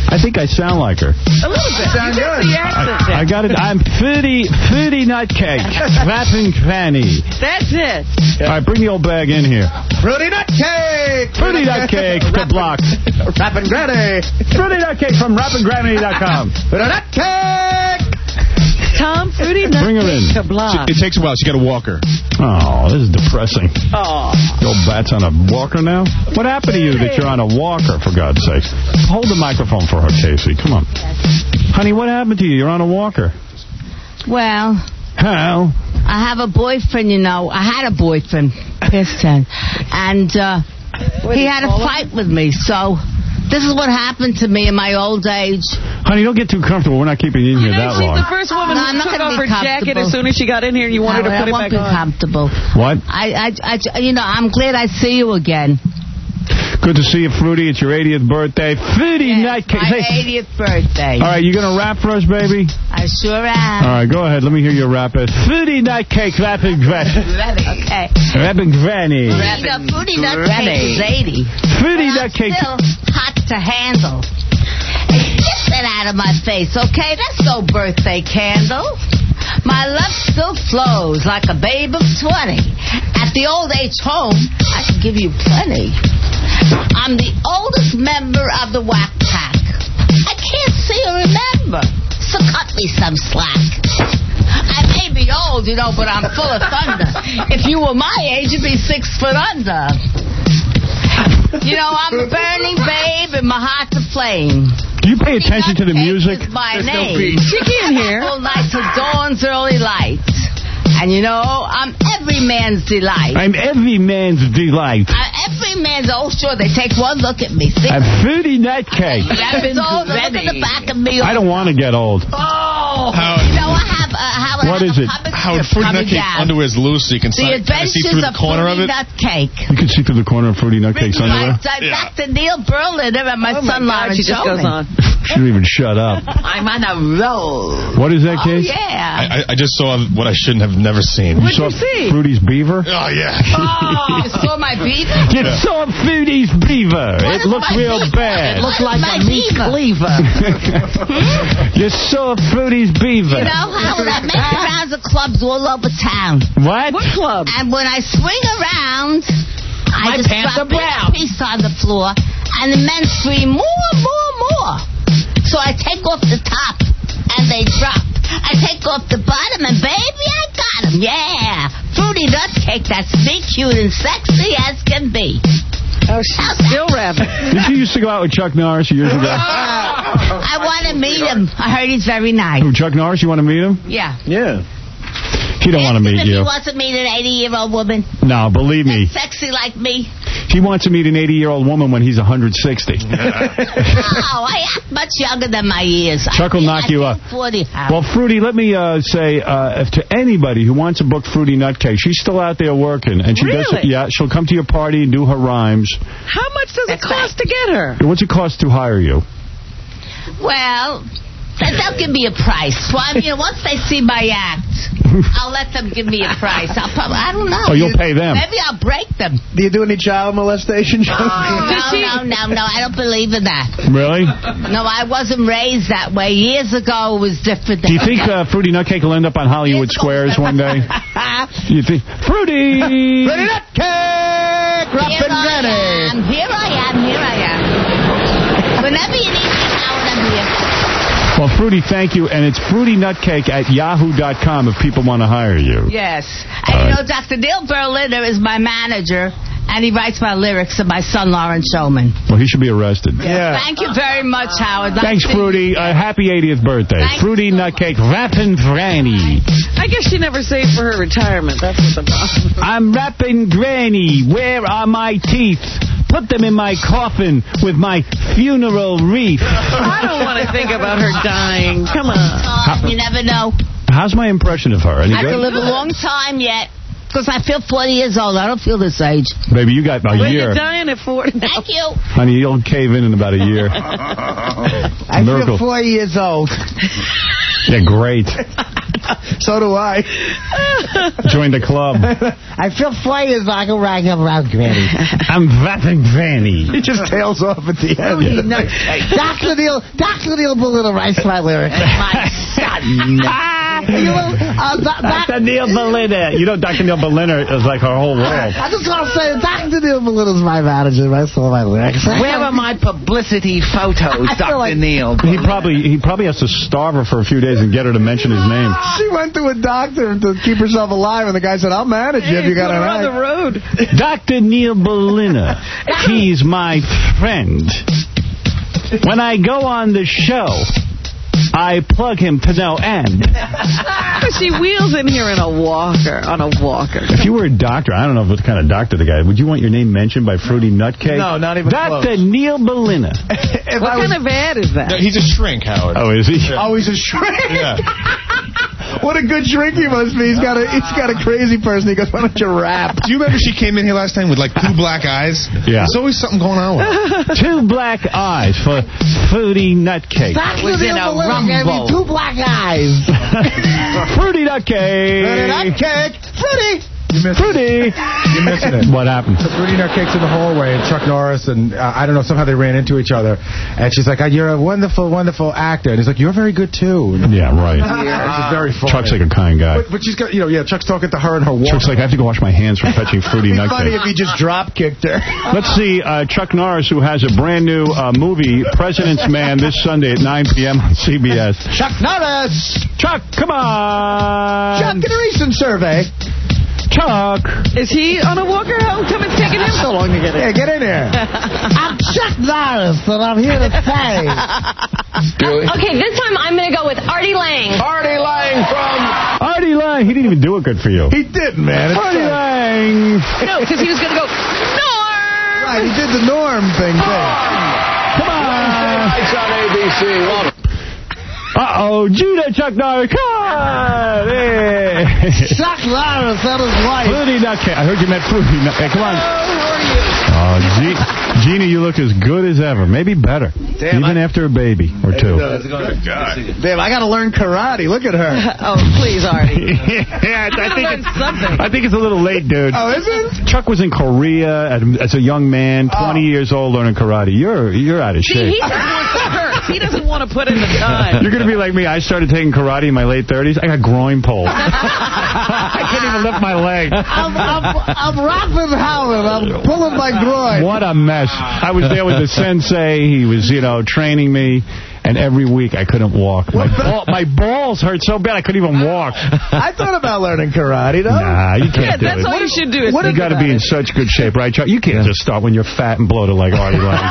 I think I sound like her. A little bit. Sound good. I got it. I'm Foodie Nutcake. Rapping Granny. That's it. All right, bring the old bag in here. Fruity Nutcake. Fruity Nutcake to block. Rapping Granny. Fruity Nutcake from rappinggranny.com. Fruity Nutcake. Tom, Fruity Bring her in. Nutcake to block. It takes a while. She got a walker. Oh, this is depressing. Oh. The old bat's on a walker now? What happened to you that you're on a walker, for God's sake? Hold the microphone for her, Casey. Come on. Honey, what happened to you? You're on a walker. Well, How? I have a boyfriend, you know. I had a boyfriend, Piston, and he had a fight with me, so this is what happened to me in my old age. Honey, don't get too comfortable. We're not keeping you in here that She's long. the first woman No, I'm who not took gonna off be her jacket comfortable. as soon as she got in here and you wanted to put it I back won't be on. comfortable. What? You know, I'm glad I see you again. Good to see you, Fruity. It's your 80th birthday. Fruity Nutcake. My 80th birthday. All right, you going to rap for us, baby? I sure am. All right, go ahead. Let me hear your rap. Fruity Nutcake, rapping Granny. Okay. Rapping Granny. Fruity Nutcake is 80. Fruity But I'm Nutcake. still hot to handle. Hey, get that out of my face, okay? That's no birthday candle. My love still flows like a babe of 20. At the old age home, I can give you plenty. I'm the oldest member of the Whack Pack. I can't see or remember, so cut me some slack. I may be old, you know, but I'm full of thunder. If you were my age, you'd be 6 foot under. You know, I'm a burning babe and my heart's a flame. Do you pay attention to the music? Is my There's no name. peace. She can't hear. All night till dawn's early light. And you know, I'm every man's delight. I'm every man's delight. Every man's, oh sure, they take one look at me. See? I'm Fruity Nutcake. Rabbit's old, look at the back of me. I don't want to get old. Oh, Howard. you know, I have Howard. What is it? Howard, Fruity Nutcake underwear is loose, so you can The kind of see Adventures through the of corner of Fruity it. Nutcake. You can see through the corner of Fruity Nutcake's underwear. By Dr. Neil Berliner and my son Lawrence She just goes on. She didn't even shut up. I'm on a roll. What is that, Oh, Case? yeah. I just saw what I shouldn't have never seen. What'd you see? Fruity's beaver? Oh, yeah. Oh, you saw my beaver? You saw Fruity's beaver. It is looked my real beaver? bad. It looked like a meat cleaver. You saw Fruity's beaver. You know, Howard, I make rounds of clubs all over town. What? What club? And when I swing around, My I just pants drop are brown. a piece on the floor, and the men scream, more, more, more. So I take off the top, and they drop. I take off the bottom, and baby, I got 'em. Yeah. Fruity Nutcake, that's me, cute and sexy as can be. Oh, she's still rapping. Did you used to go out with Chuck Norris years ago? I want to meet him. I heard he's very nice. Who, Chuck Norris? You want to meet him? Yeah. Yeah. He don't want to meet If you. he wants to meet an 80-year-old woman, No, believe me. sexy like me. He wants to meet an 80-year-old woman when he's 160. Oh, I act much younger than my years. Chuck will knock you up. 40. Well, Fruity, let me say, if to anybody who wants to book Fruity Nutcake, she's still out there working, and she does. Really? Yeah, she'll come to your party and do her rhymes. How much does it cost to get her? What's it cost to hire you? Well, they'll give me a price. Well, I mean, once they see my act, I'll let them give me a price. I don't know. Oh, you'll pay them. Maybe I'll break them. Do you do any child molestation? No, I don't believe in that. Really? No, I wasn't raised that way. Years ago, it was different. Do you think Fruity Nutcake will end up on Hollywood Squares one day? You think Fruity? Fruity Nutcake! Rapping Granny! Here I am. Whenever you need me, Howard, I'm here. Well, Fruity, thank you, and it's FruityNutcake@yahoo.com if people want to hire you. Yes. And you know, Dr. Neil Berliner is my manager, and he writes my lyrics, and my son, Lawrence Showman. Well, he should be arrested. Yeah. Thank you very much, Howard. Thanks, Fruity. Happy 80th birthday. Thanks. Fruity Nutcake, rapping Granny. I guess she never saved for her retirement. That's what the problem. I'm rapping Granny. Where are my teeth? Put them in my coffin with my funeral wreath. I don't want to think about her dying. Come on. You never know. How's my impression of her? Any I good? can live a long time yet, because I feel 40 years old. I don't feel this age. Baby, you got a Well, year. you're dying at 40 now. Thank you. Honey, you'll cave in about a year. I Miracle. feel 4 years old. Yeah, great. So do I. Join the club. I feel funny as I go right around Granny. I'm vapping Granny. He just tails off at the end. Dr. Neil Belina writes my lyrics. My son. Dr. Neil Belina. You know Dr. Neil Belina is like our whole world. I just want to say, Dr. Neil Belina's my manager. Writes all my lyrics. Where are my publicity photos, Dr. Neil? He probably has to starve her for a few days and get her to mention his name. She went to a doctor to keep herself alive, and the guy said, I'll manage you if you got an on the road. Dr. Neil Belina. He's my friend. When I go on the show, I plug him to no end. She wheels in here in a walker, on a walker. If you were a doctor, I don't know what kind of doctor the guy, would you want your name mentioned by Fruity Nutcake? No, not even Dr. close. Neil Belina. What kind of ad is that? No, he's a shrink, Howard. Oh, is he? Oh, he's a shrink? Yeah. What a good shrink he must be. He's got a crazy person. He goes, why don't you rap? Do you remember she came in here last time with like 2 black eyes? Yeah. There's always something going on with her. 2 black eyes for Fruity Nutcake. Dr. Was in Neil a Belina gave me rumble. 2 black eyes. Fruity Nutcake. Nutcake. Fruity. Fruity. You're missing it. What happened? So Fruity Nutcake's in the hallway, and Chuck Norris, and I don't know, somehow they ran into each other. And she's like, you're a wonderful, wonderful actor. And he's like, you're very good, too. Yeah, right. Which is very funny. Chuck's like a kind guy. But she's got, Chuck's talking to her and her walk. Chuck's like, I have to go wash my hands from fetching Fruity It'd be funny if Nutcake. he just drop kicked her. Let's see Chuck Norris, who has a brand new movie, President's Man, this Sunday at 9 p.m. on CBS. Chuck Norris. Chuck, come on. Chuck, in a recent survey. Chuck. Is he on a walker? How come it's taking him so long to get in? Yeah, get in here. I'm Chuck Norris, and I'm here to say. Okay, this time I'm going to go with Artie Lang. Artie Lang from... Artie Lang. He didn't even do it good for you. He did, man. Artie Lang. No, because he was going to go, Norm! Right, he did the Norm thing, too. Come on. It's on ABC. Uh-oh, Judah Chuck Norris. Come on. Hey. Chuck Norris and his wife. Fruity Nutcake. I heard you met Fruity Nutcake. Come on. Oh, Gina, you look as good as ever. Maybe better. Damn, even after a baby or 2. Damn, I got to learn karate. Look at her. Oh, please, Artie. Yeah, something. I think it's a little late, dude. Oh, is it? Chuck was in Korea as a young man, 20 years old, learning karate. You're out of shape. He hurts. He doesn't want to put in the time. You're going to be like me. I started taking karate in my late 30s. I got groin pole. I can't even lift my leg. I'm rapping Howard. I'm pulling my groin. What a mess. I was there with the sensei. He was, training me. And every week I couldn't walk. My balls hurt so bad I couldn't even walk. I thought about learning karate, though. Nah, you can't do that's it. all you should do. You got to be in such good shape, right, Chuck? You can't just start when you're fat and bloated like Artie Lang.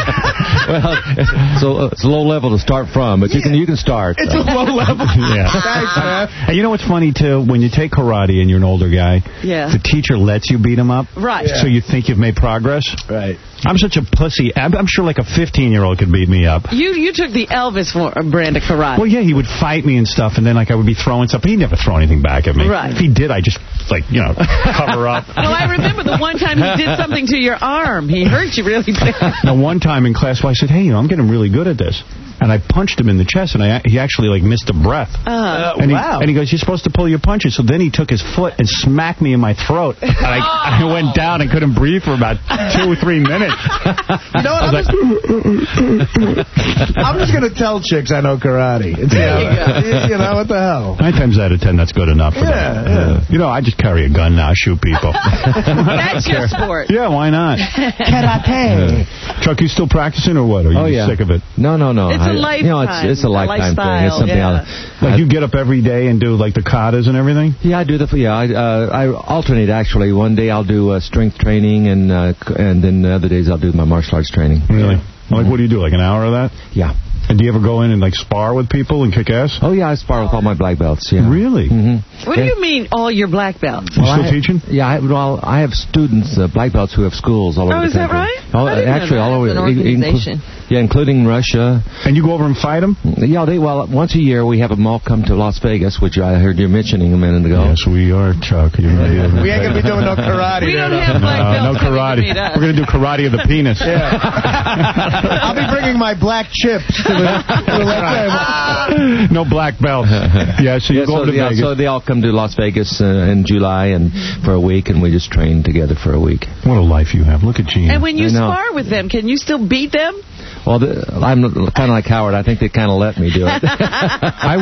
Well, it's a low level to start from, but you can start. It's a low level. Yeah. Thanks, man. And you know what's funny, too? When you take karate and you're an older guy, the teacher lets you beat him up. Right. So you think you've made progress. Right. I'm such a pussy. I'm sure like a 15-year-old could beat me up. You took the Elvis brand of karate. Well, yeah, he would fight me and stuff, and then I would be throwing stuff, but he'd never throw anything back at me. Right. If he did, I just, cover up. Well, I remember the one time he did something to your arm. He hurt you really bad. Now, one time in class, I said, hey, I'm getting really good at this. And I punched him in the chest, and he actually, missed a breath. And he goes, you're supposed to pull your punches. So then he took his foot and smacked me in my throat. And I went down and couldn't breathe for about 2 or 3 minutes. You know what? I'm just going to tell chicks I know karate. It's, what the hell? 9 times out of 10, that's good enough for them. I just carry a gun now, shoot people. That's your sport. Yeah, why not? Karate. Chuck, you still practicing or what? Are you sick of it? No. It's a lifetime. It's a lifetime thing. It's something you get up every day and do the katas and everything? Yeah, I do I alternate actually. One day I'll do strength training, and then other days I'll do my martial arts training. Really? What do you do? Like an hour of that? Yeah. And do you ever go in and spar with people and kick ass? Oh yeah, I spar with all my black belts. Yeah. Really? Mm-hmm. What do you mean, all your black belts? You still teaching? Yeah, I have students, black belts, who have schools all over the country. Oh, is that right? Actually, all over. An organization. Including Russia. And you go over and fight them? Yeah, once a year we have them all come to Las Vegas, which I heard you mentioning a minute ago. Yes, we are, Chuck. We ain't going to be doing no karate. We don't have black belts. No karate. We're going to do karate of the penis. Yeah. I'll be bringing my black chips to No black belt. Yeah, so you go to Vegas. So they all come to Las Vegas in July and for a week, and we just train together for a week. What a life you have. Look at Gene. And when you spar with them, can you still beat them? Well, I'm kind of like Howard. I think they kind of let me do it.